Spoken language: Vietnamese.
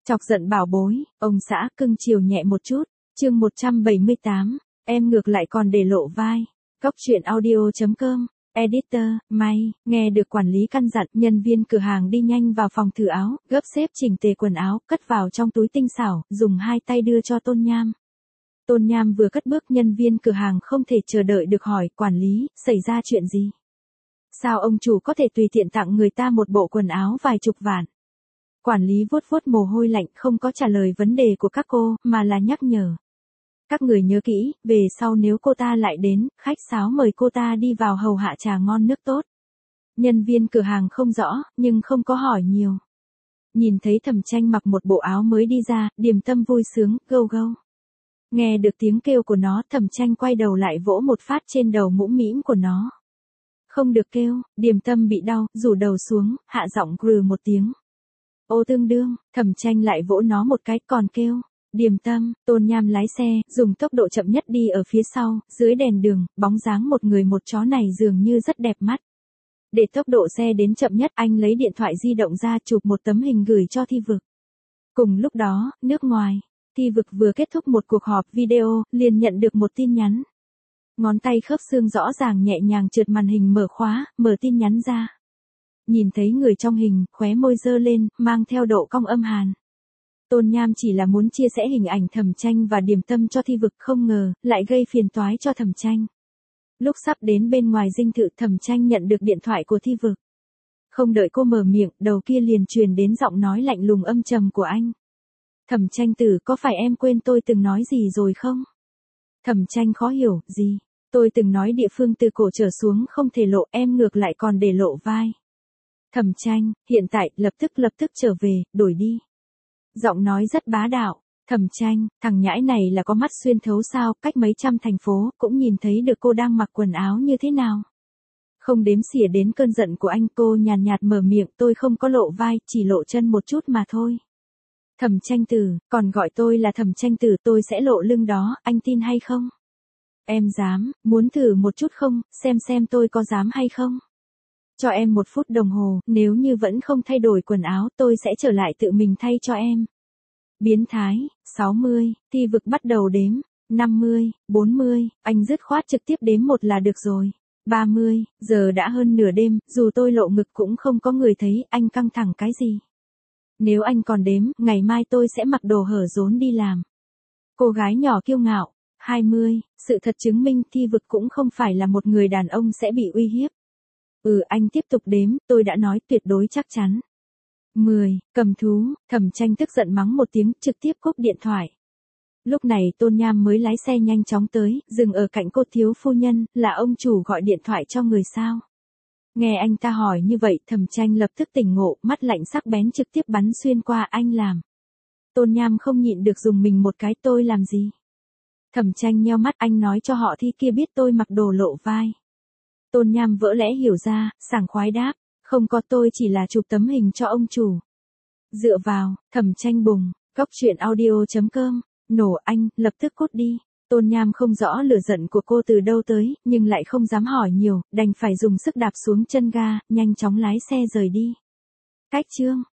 Chọc giận bảo bối, ông xã cưng chiều nhẹ một chút. Chương 178, em ngược lại còn để lộ vai. Góc truyện audio.com. Editor, May, nghe được quản lý căn dặn, nhân viên cửa hàng đi nhanh vào phòng thử áo, gấp xếp chỉnh tề quần áo, cất vào trong túi tinh xảo, dùng hai tay đưa cho Tôn Nham. Tôn Nham vừa cất bước, nhân viên cửa hàng không thể chờ đợi được hỏi, quản lý, xảy ra chuyện gì? Sao ông chủ có thể tùy tiện tặng người ta một bộ quần áo vài chục vạn? Quản lý vuốt vuốt mồ hôi lạnh, không có trả lời vấn đề của các cô, mà là nhắc nhở. Các người nhớ kỹ, về sau nếu cô ta lại đến, khách sáo mời cô ta đi vào hầu hạ trà ngon nước tốt. Nhân viên cửa hàng không rõ, nhưng không có hỏi nhiều. Nhìn thấy Thẩm Tranh mặc một bộ áo mới đi ra, Điềm Tâm vui sướng, gâu gâu. Nghe được tiếng kêu của nó, Thẩm Tranh quay đầu lại vỗ một phát trên đầu mũm mĩm của nó. Không được kêu, Điềm Tâm bị đau, rủ đầu xuống, hạ giọng grừ một tiếng. Ô tương đương, Thẩm Tranh lại vỗ nó một cái, còn kêu. Điềm Tâm, Tôn Nham lái xe, dùng tốc độ chậm nhất đi ở phía sau, dưới đèn đường, bóng dáng một người một chó này dường như rất đẹp mắt. Để tốc độ xe đến chậm nhất, anh lấy điện thoại di động ra chụp một tấm hình gửi cho Thi Vực. Cùng lúc đó, nước ngoài, Thi Vực vừa kết thúc một cuộc họp video, liền nhận được một tin nhắn. Ngón tay khớp xương rõ ràng nhẹ nhàng trượt màn hình mở khóa, mở tin nhắn ra. Nhìn thấy người trong hình, khóe môi giơ lên, mang theo độ cong âm hàn. Tôn Nham chỉ là muốn chia sẻ hình ảnh Thẩm Tranh và Điềm Tâm cho Thi Vực, không ngờ, lại gây phiền toái cho Thẩm Tranh. Lúc sắp đến bên ngoài dinh thự, Thẩm Tranh nhận được điện thoại của Thi Vực. Không đợi cô mở miệng, đầu kia liền truyền đến giọng nói lạnh lùng âm trầm của anh. Thẩm Tranh tử, có phải em quên tôi từng nói gì rồi không? Thẩm Tranh khó hiểu, gì? Tôi từng nói địa phương từ cổ trở xuống không thể lộ, em ngược lại còn để lộ vai. Thẩm Tranh, hiện tại, lập tức trở về, đổi đi. Giọng nói rất bá đạo. Thẩm Tranh, thằng nhãi này là có mắt xuyên thấu sao, cách mấy trăm thành phố, cũng nhìn thấy được cô đang mặc quần áo như thế nào. Không đếm xỉa đến cơn giận của anh, cô nhàn nhạt mở miệng, tôi không có lộ vai, chỉ lộ chân một chút mà thôi. Thẩm Tranh tử, còn gọi tôi là Thẩm Tranh tử, tôi sẽ lộ lưng đó, anh tin hay không? Em dám, muốn thử một chút không, xem tôi có dám hay không? Cho em 1 phút đồng hồ, nếu như vẫn không thay đổi quần áo, tôi sẽ trở lại tự mình thay cho em. Biến thái, 60, Thi Vực bắt đầu đếm, 50, 40, anh dứt khoát trực tiếp đếm 1 là được rồi. 30, giờ đã hơn nửa đêm, dù tôi lộ ngực cũng không có người thấy, anh căng thẳng cái gì? Nếu anh còn đếm, ngày mai tôi sẽ mặc đồ hở rốn đi làm. Cô gái nhỏ kiêu ngạo. 20, sự thật chứng minh Thi Vực cũng không phải là một người đàn ông sẽ bị uy hiếp. Anh tiếp tục đếm, tôi đã nói tuyệt đối chắc chắn. 10, cầm thú, Thẩm Tranh tức giận mắng một tiếng, trực tiếp cúp điện thoại. Lúc này Tôn Nham mới lái xe nhanh chóng tới, dừng ở cạnh cô. Thiếu phu nhân, là ông chủ gọi điện thoại cho người sao? Nghe anh ta hỏi như vậy, Thẩm Tranh lập tức tỉnh ngộ, mắt lạnh sắc bén trực tiếp bắn xuyên qua, anh làm. Tôn Nham không nhịn được dùng mình một cái, tôi làm gì? Thẩm Tranh nheo mắt, anh nói cho họ Thi kia biết tôi mặc đồ lộ vai. Tôn Nham vỡ lẽ hiểu ra, sảng khoái đáp, không có, tôi chỉ là chụp tấm hình cho ông chủ. Dựa vào, Thẩm Tranh bùng, góc truyện audio.com, nổ anh, lập tức cút đi. Tôn Nham không rõ lửa giận của cô từ đâu tới, nhưng lại không dám hỏi nhiều, đành phải dùng sức đạp xuống chân ga, nhanh chóng lái xe rời đi. Cách chương